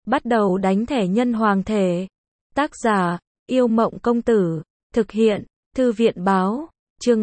Bắt đầu đánh thẻ nhân hoàng thể. Tác giả, Yêu Mộng Công Tử. Thực hiện, Thư viện Báo. Chương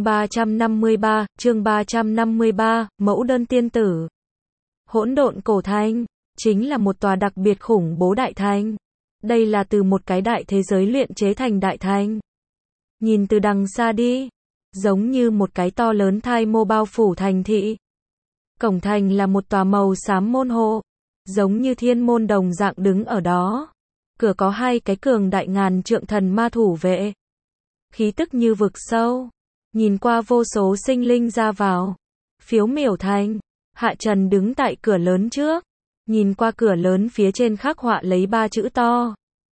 353, Mẫu đơn tiên tử. Hỗn độn cổ thành, chính là một tòa đặc biệt khủng bố đại thành. Đây là từ một cái đại thế giới luyện chế thành đại thành. Nhìn từ đằng xa đi, giống như một cái to lớn thai mô bao phủ thành thị. Cổng thành là một tòa màu xám môn hộ, giống như thiên môn đồng dạng đứng ở đó. Cửa có hai cái cường đại ngàn trượng thần ma thủ vệ. Khí tức như vực sâu, nhìn qua vô số sinh linh ra vào. Phiếu miểu thành, Hạ Trần đứng tại cửa lớn trước, nhìn qua cửa lớn phía trên khắc họa lấy 3 chữ to.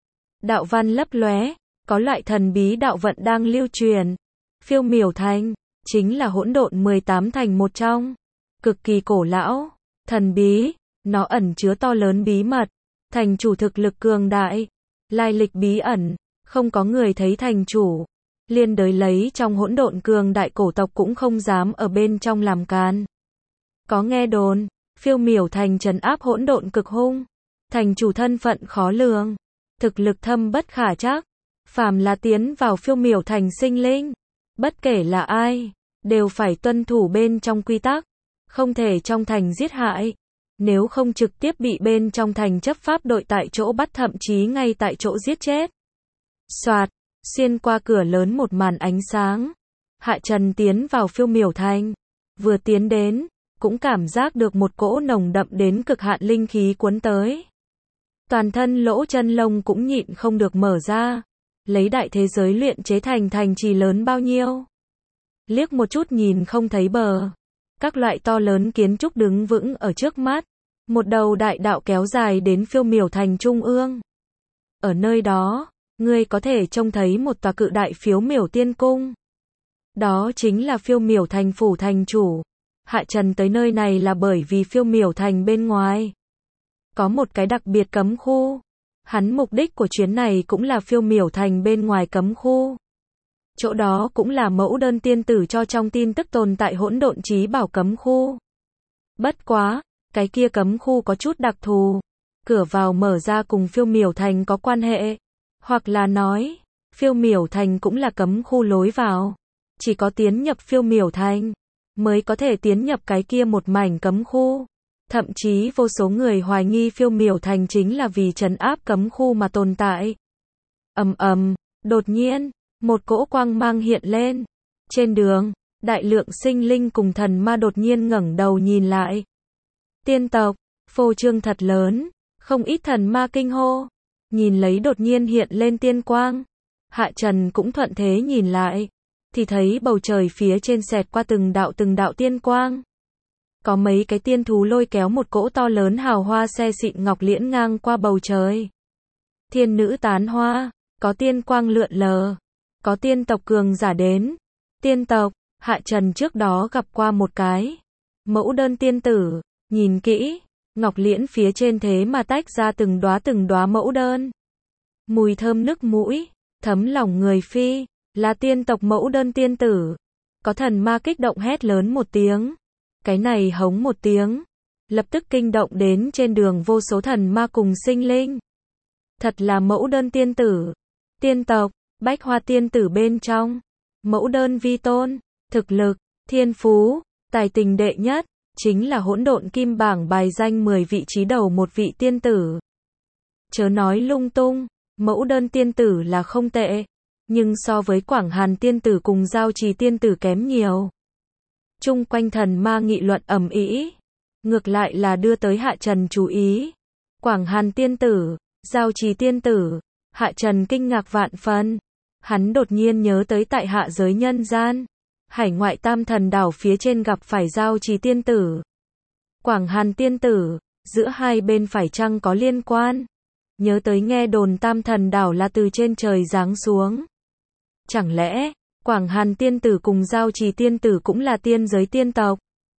Đạo văn lấp lóe, có loại thần bí đạo vận đang lưu truyền. Phiêu miểu thành, chính là hỗn độn 18 thành một trong. Cực kỳ cổ lão, thần bí, nó ẩn chứa to lớn bí mật. Thành chủ thực lực cường đại, lai lịch bí ẩn, không có người thấy thành chủ. Liên đới lấy trong hỗn độn cường đại cổ tộc cũng không dám ở bên trong làm can. Có nghe đồn, phiêu miểu thành trấn áp hỗn độn cực hung. Thành chủ thân phận khó lường, thực lực thâm bất khả trắc. Phàm là tiến vào phiêu miểu thành sinh linh, bất kể là ai, đều phải tuân thủ bên trong quy tắc. Không thể trong thành giết hại. Nếu không trực tiếp bị bên trong thành chấp pháp đội tại chỗ bắt, thậm chí ngay tại chỗ giết chết. Soạt, xuyên qua cửa lớn một màn ánh sáng. Hạ Trần tiến vào phiêu miểu thành. Vừa tiến đến, cũng cảm giác được một cỗ nồng đậm đến cực hạn linh khí cuốn tới. Toàn thân lỗ chân lông cũng nhịn không được mở ra. Lấy đại thế giới luyện chế thành thành trì lớn bao nhiêu. Liếc một chút nhìn không thấy bờ. Các loại to lớn kiến trúc đứng vững ở trước mắt. Một đầu đại đạo kéo dài đến phiêu miểu thành trung ương. Ở nơi đó, ngươi có thể trông thấy một tòa cự đại phiếu miểu tiên cung. Đó chính là phiêu miểu thành phủ thành chủ. Hạ Trần tới nơi này là bởi vì phiêu miểu thành bên ngoài có một cái đặc biệt cấm khu. Hắn mục đích của chuyến này cũng là phiêu miểu thành bên ngoài cấm khu. Chỗ đó cũng là mẫu đơn tiên tử cho trong tin tức tồn tại hỗn độn chí bảo cấm khu. Bất quá, cái kia cấm khu có chút đặc thù. Cửa vào mở ra cùng phiêu miểu thành có quan hệ. Hoặc là nói, phiêu miểu thành cũng là cấm khu lối vào. Chỉ có tiến nhập phiêu miểu thành, mới có thể tiến nhập cái kia một mảnh cấm khu. Thậm chí vô số người hoài nghi phiêu miểu thành chính là vì trấn áp cấm khu mà tồn tại. Đột nhiên, một cỗ quang mang hiện lên. Trên đường, đại lượng sinh linh cùng thần ma đột nhiên ngẩng đầu nhìn lại. Tiên tộc, phô trương thật lớn, không ít thần ma kinh hô. Nhìn lấy đột nhiên hiện lên tiên quang. Hạ Trần cũng thuận thế nhìn lại. Thì thấy bầu trời phía trên xẹt qua từng đạo tiên quang. Có mấy cái tiên thú lôi kéo một cỗ to lớn hào hoa xe xịn ngọc liễn ngang qua bầu trời. Thiên nữ tán hoa, có tiên quang lượn lờ. Có tiên tộc cường giả đến. Tiên tộc, Hạ Trần trước đó gặp qua một cái. Mẫu đơn tiên tử, nhìn kỹ, ngọc liễn phía trên thế mà tách ra từng đóa mẫu đơn. Mùi thơm nức mũi, thấm lòng người phi, là tiên tộc mẫu đơn tiên tử. Có thần ma kích động hét lớn một tiếng. Cái này hống một tiếng, lập tức kinh động đến trên đường vô số thần ma cùng sinh linh. Thật là mẫu đơn tiên tử. Tiên tộc, bách hoa tiên tử bên trong. Mẫu đơn vi tôn, thực lực, thiên phú, tài tình đệ nhất, chính là hỗn độn kim bảng bài danh 10 vị trí đầu một vị tiên tử. Chớ nói lung tung, mẫu đơn tiên tử là không tệ, nhưng so với Quảng Hàn tiên tử cùng Giao Trì tiên tử kém nhiều. Chung quanh thần ma nghị luận ầm ĩ, ngược lại là đưa tới Hạ Trần chú ý. Quảng Hàn tiên tử, Giao Trì tiên tử, Hạ Trần kinh ngạc vạn phần. Hắn đột nhiên nhớ tới tại hạ giới nhân gian, hải ngoại Tam Thần đảo phía trên gặp phải Giao Trì tiên tử, Quảng Hàn tiên tử, giữa hai bên phải chăng có liên quan? Nhớ tới nghe đồn Tam Thần đảo là từ trên trời giáng xuống. Chẳng lẽ Quảng Hàn tiên tử cùng Giao Trì tiên tử cũng là tiên giới tiên tộc?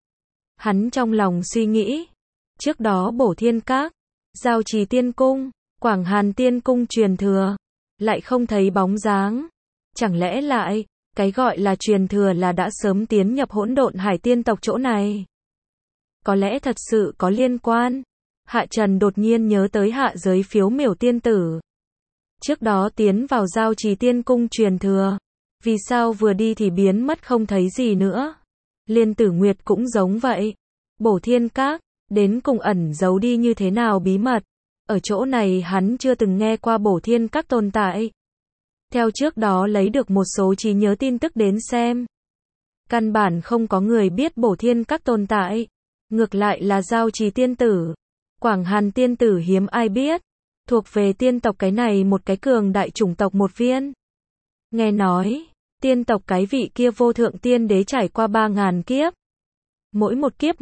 Hắn trong lòng suy nghĩ. Trước đó Bổ Thiên Các, Giao Trì tiên cung, Quảng Hàn tiên cung truyền thừa, lại không thấy bóng dáng. Chẳng lẽ lại, cái gọi là truyền thừa là đã sớm tiến nhập hỗn độn hải tiên tộc chỗ này? Có lẽ thật sự có liên quan. Hạ Trần đột nhiên nhớ tới hạ giới phiếu miểu tiên tử. Trước đó tiến vào giao trì tiên cung truyền thừa. Vì sao vừa đi thì biến mất không thấy gì nữa? Liên Tử Nguyệt cũng giống vậy. Bổ Thiên Các, đến cùng ẩn giấu đi như thế nào bí mật. Ở chỗ này hắn chưa từng nghe qua Bổ Thiên Các tồn tại. Theo trước đó lấy được một số trí nhớ tin tức đến xem. Căn bản không có người biết Bổ Thiên Các tồn tại. Ngược lại là giao trì tiên tử. Quảng Hàn tiên tử hiếm ai biết. Thuộc về tiên tộc cái này một cái cường đại chủng tộc một viên. Nghe nói, tiên tộc cái vị kia vô thượng tiên đế trải qua 3.000 kiếp. Mỗi một kiếp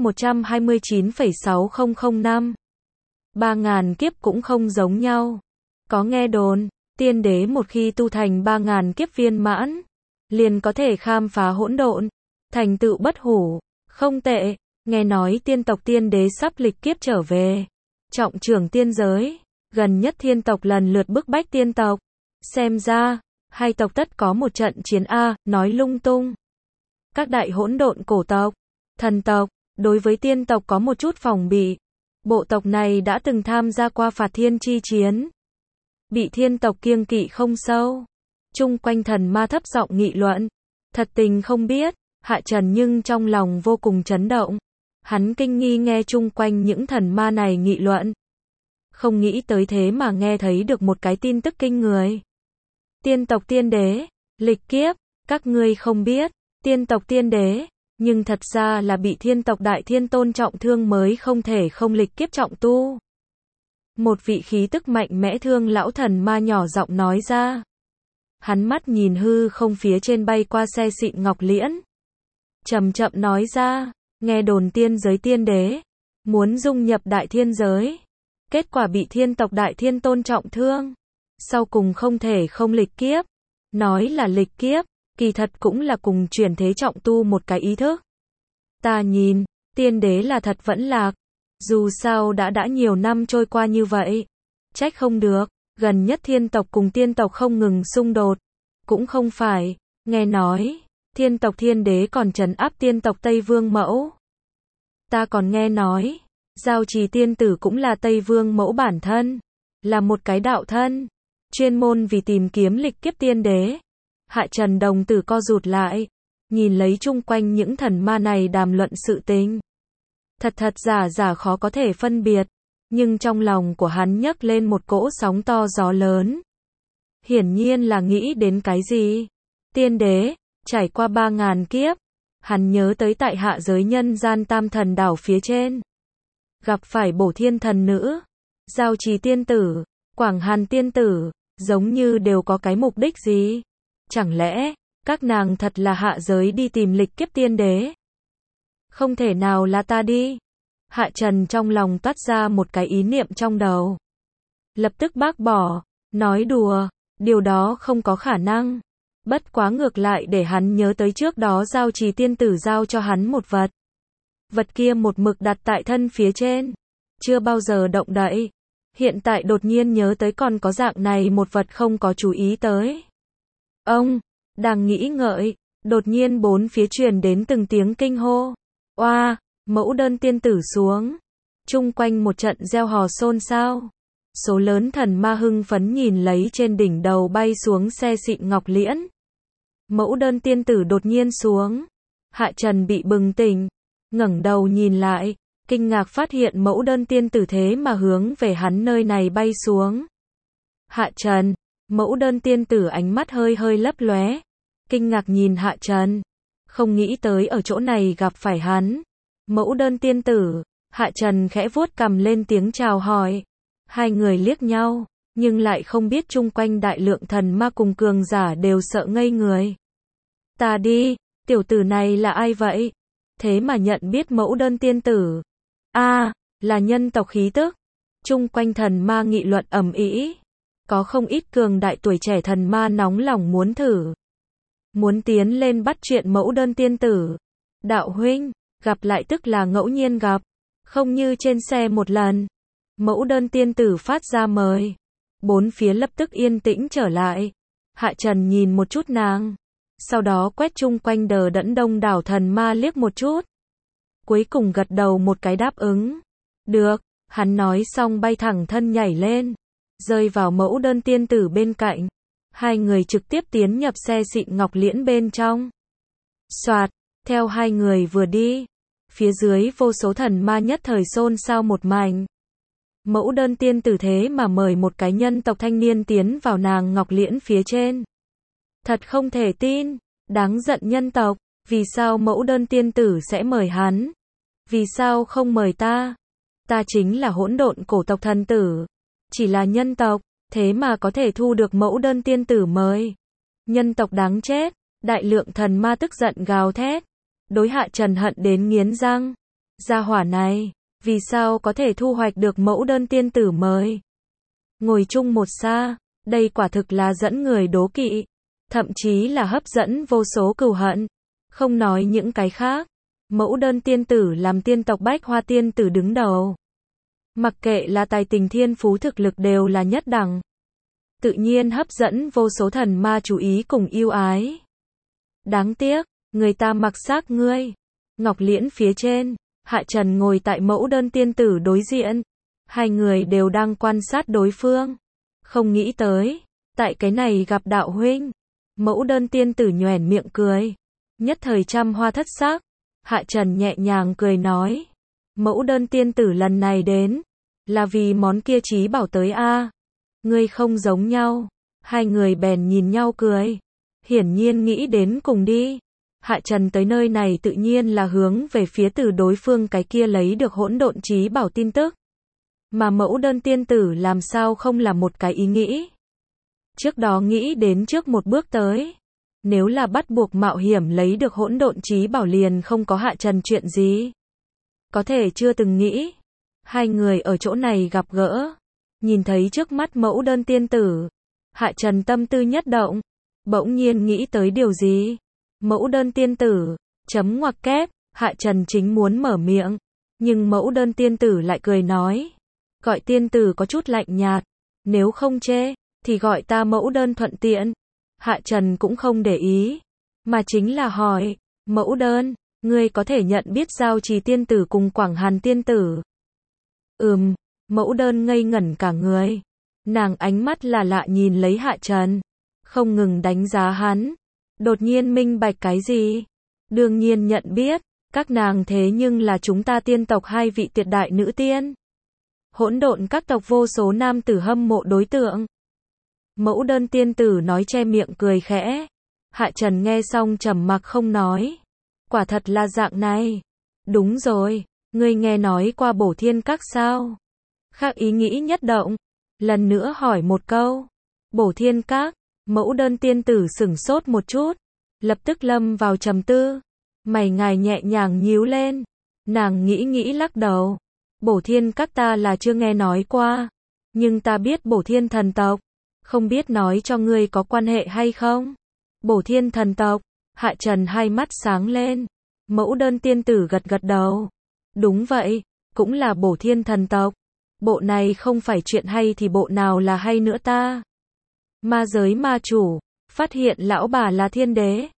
129,6005 năm. 3.000 kiếp cũng không giống nhau. Có nghe đồn, tiên đế một khi tu thành 3.000 kiếp viên mãn, liền có thể khám phá hỗn độn, thành tựu bất hủ. Không tệ, nghe nói tiên tộc tiên đế sắp lịch kiếp trở về. Trọng trưởng tiên giới, gần nhất thiên tộc lần lượt bức bách tiên tộc. Xem ra, hai tộc tất có một trận chiến A, nói lung tung. Các đại hỗn độn cổ tộc, thần tộc, đối với tiên tộc có một chút phòng bị. Bộ tộc này đã từng tham gia qua phạt thiên chi chiến. Bị thiên tộc kiêng kỵ không sâu. Chung quanh thần ma thấp giọng nghị luận. Thật tình không biết, Hạ Trần nhưng trong lòng vô cùng chấn động. Hắn kinh nghi nghe chung quanh những thần ma này nghị luận. Không nghĩ tới thế mà nghe thấy được một cái tin tức kinh người. Tiên tộc tiên đế, lịch kiếp, các ngươi không biết, tiên tộc tiên đế, nhưng thật ra là bị thiên tộc đại thiên tôn trọng thương mới không thể không lịch kiếp trọng tu. Một vị khí tức mạnh mẽ thương lão thần ma nhỏ giọng nói ra. Hắn mắt nhìn hư không phía trên bay qua xe xịn ngọc liễn. Chậm chậm nói ra, nghe đồn tiên giới tiên đế, muốn dung nhập đại thiên giới. Kết quả bị thiên tộc đại thiên tôn trọng thương. Sau cùng không thể không lịch kiếp. Nói là lịch kiếp, kỳ thật cũng là cùng chuyển thế trọng tu một cái ý thức. Ta nhìn, tiên đế là thật vẫn lạc. Dù sao đã nhiều năm trôi qua như vậy. Trách không được, gần nhất thiên tộc cùng tiên tộc không ngừng xung đột. Cũng không phải, nghe nói, thiên tộc thiên đế còn trấn áp tiên tộc Tây Vương Mẫu. Ta còn nghe nói, giao trì tiên tử cũng là Tây Vương Mẫu bản thân. Là một cái đạo thân. Chuyên môn vì tìm kiếm lịch kiếp tiên đế. Hạ Trần đồng tử co rụt lại. Nhìn lấy chung quanh những thần ma này đàm luận sự tình. Thật giả khó có thể phân biệt. Nhưng trong lòng của hắn nhấc lên một cỗ sóng to gió lớn. Hiển nhiên là nghĩ đến cái gì? Tiên đế, trải qua 3.000 kiếp. Hắn nhớ tới tại hạ giới nhân gian tam thần đảo phía trên. Gặp phải Bổ Thiên thần nữ. Giao trì tiên tử, Quảng Hàn tiên tử, giống như đều có cái mục đích gì? Chẳng lẽ, các nàng thật là hạ giới đi tìm lịch kiếp tiên đế? Không thể nào là ta đi. Hạ Trần trong lòng toát ra một cái ý niệm trong đầu. Lập tức bác bỏ, nói đùa, điều đó không có khả năng. Bất quá ngược lại để hắn nhớ tới trước đó giao trì tiên tử giao cho hắn một vật. Vật kia một mực đặt tại thân phía trên. Chưa bao giờ động đậy. Hiện tại đột nhiên nhớ tới còn có dạng này một vật không có chú ý tới. Ông, đang nghĩ ngợi, đột nhiên bốn phía truyền đến từng tiếng kinh hô. Oa, mẫu đơn tiên tử xuống. Chung quanh một trận reo hò xôn xao. Số lớn thần ma hưng phấn nhìn lấy trên đỉnh đầu bay xuống xe xịn ngọc liễn. Mẫu đơn tiên tử đột nhiên xuống. Hạ Trần bị bừng tỉnh, ngẩng đầu nhìn lại, kinh ngạc phát hiện mẫu đơn tiên tử thế mà hướng về hắn nơi này bay xuống. Hạ Trần, mẫu đơn tiên tử ánh mắt hơi lấp lóe, kinh ngạc nhìn Hạ Trần, không nghĩ tới ở chỗ này gặp phải hắn. Mẫu đơn tiên tử, Hạ Trần khẽ vuốt cằm lên tiếng chào hỏi. Hai người liếc nhau, nhưng lại không biết chung quanh đại lượng thần ma cùng cường giả đều sợ ngây người. Ta đi, tiểu tử này là ai vậy? Thế mà nhận biết mẫu đơn tiên tử. Là nhân tộc khí tức. Chung quanh thần ma nghị luận ầm ĩ. Có không ít cường đại tuổi trẻ thần ma nóng lòng muốn thử. Muốn tiến lên bắt chuyện mẫu đơn tiên tử. Đạo huynh, gặp lại tức là ngẫu nhiên gặp. Không như trên xe một lần. Mẫu đơn tiên tử phát ra mời. Bốn phía lập tức yên tĩnh trở lại. Hạ Trần nhìn một chút nàng. Sau đó quét chung quanh đờ đẫn đông đảo thần ma liếc một chút. Cuối cùng gật đầu một cái đáp ứng. Được, Hắn nói xong bay thẳng thân nhảy lên, rơi vào mẫu đơn tiên tử bên cạnh. Hai người trực tiếp tiến nhập xe xịn ngọc liễn bên trong. Soạt, theo hai người vừa đi, phía dưới vô số thần ma nhất thời xôn xao một mảnh. Mẫu đơn tiên tử thế mà mời một cái nhân tộc thanh niên tiến vào nàng ngọc liễn phía trên. Thật không thể tin, đáng giận nhân tộc, vì sao mẫu đơn tiên tử sẽ mời hắn? Vì sao không mời ta? Ta chính là hỗn độn cổ tộc thần tử, chỉ là nhân tộc, thế mà có thể thu được mẫu đơn tiên tử mời. Nhân tộc đáng chết, đại lượng thần ma tức giận gào thét, đối Hạ Trần hận đến nghiến răng. Gia hỏa này, vì sao có thể thu hoạch được mẫu đơn tiên tử mời? Ngồi chung một xa, đây quả thực là dẫn người đố kỵ, thậm chí là hấp dẫn vô số cừu hận. Không nói những cái khác, mẫu đơn tiên tử làm tiên tộc Bách Hoa tiên tử đứng đầu. Mặc kệ là tài tình thiên phú thực lực đều là nhất đẳng. Tự nhiên hấp dẫn vô số thần ma chú ý cùng yêu ái. Đáng tiếc, người ta mặc xác ngươi. Ngọc liễn phía trên, Hạ Trần ngồi tại mẫu đơn tiên tử đối diện. Hai người đều đang quan sát đối phương. Không nghĩ tới, tại cái này gặp đạo huynh. Mẫu đơn tiên tử nhoẻn miệng cười. Nhất thời trăm hoa thất sắc. Hạ Trần nhẹ nhàng cười nói. Mẫu đơn tiên tử lần này đến, là vì món kia trí bảo tới a. Ngươi không giống nhau. Hai người bèn nhìn nhau cười. Hiển nhiên nghĩ đến cùng đi. Hạ Trần tới nơi này tự nhiên là hướng về phía từ đối phương cái kia lấy được hỗn độn trí bảo tin tức. Mà mẫu đơn tiên tử làm sao không là một cái ý nghĩ. Trước đó nghĩ đến trước một bước tới. Nếu là bắt buộc mạo hiểm lấy được hỗn độn trí bảo liền không có Hạ Trần chuyện gì. Có thể chưa từng nghĩ. Hai người ở chỗ này gặp gỡ. Nhìn thấy trước mắt mẫu đơn tiên tử. Hạ Trần tâm tư nhất động. Bỗng nhiên nghĩ tới điều gì. Mẫu đơn tiên tử. Chấm ngoặc kép. Hạ Trần chính muốn mở miệng. Nhưng mẫu đơn tiên tử lại cười nói. Gọi tiên tử có chút lạnh nhạt. Nếu không chê, thì gọi ta mẫu đơn thuận tiện. Hạ Trần cũng không để ý. Mà chính là hỏi. Mẫu đơn, ngươi có thể nhận biết Giao Trì tiên tử cùng Quảng Hàn tiên tử? Mẫu đơn ngây ngẩn cả người. Nàng ánh mắt là lạ nhìn lấy Hạ Trần. Không ngừng đánh giá hắn. Đột nhiên minh bạch cái gì? Đương nhiên nhận biết. Các nàng thế nhưng là chúng ta tiên tộc hai vị tuyệt đại nữ tiên. Hỗn độn các tộc vô số nam tử hâm mộ đối tượng. Mẫu đơn tiên tử nói che miệng cười khẽ. Hạ Trần nghe xong trầm mặc không nói. Quả thật là dạng này. Đúng rồi, ngươi nghe nói qua Bổ Thiên Các sao? Khác ý nghĩ nhất động. Lần nữa hỏi một câu. Bổ Thiên Các, mẫu đơn tiên tử sửng sốt một chút. Lập tức lâm vào trầm tư. Mày ngài nhẹ nhàng nhíu lên. Nàng nghĩ lắc đầu. Bổ Thiên Các ta là chưa nghe nói qua. Nhưng ta biết Bổ Thiên thần tộc. Không biết nói cho ngươi có quan hệ hay không? Bổ Thiên thần tộc. Hạ Trần hai mắt sáng lên. Mẫu đơn tiên tử gật gật đầu. Đúng vậy, cũng là Bổ Thiên thần tộc. Bộ này không phải chuyện hay thì bộ nào là hay nữa ta? Ma giới ma chủ, phát hiện lão bà là thiên đế.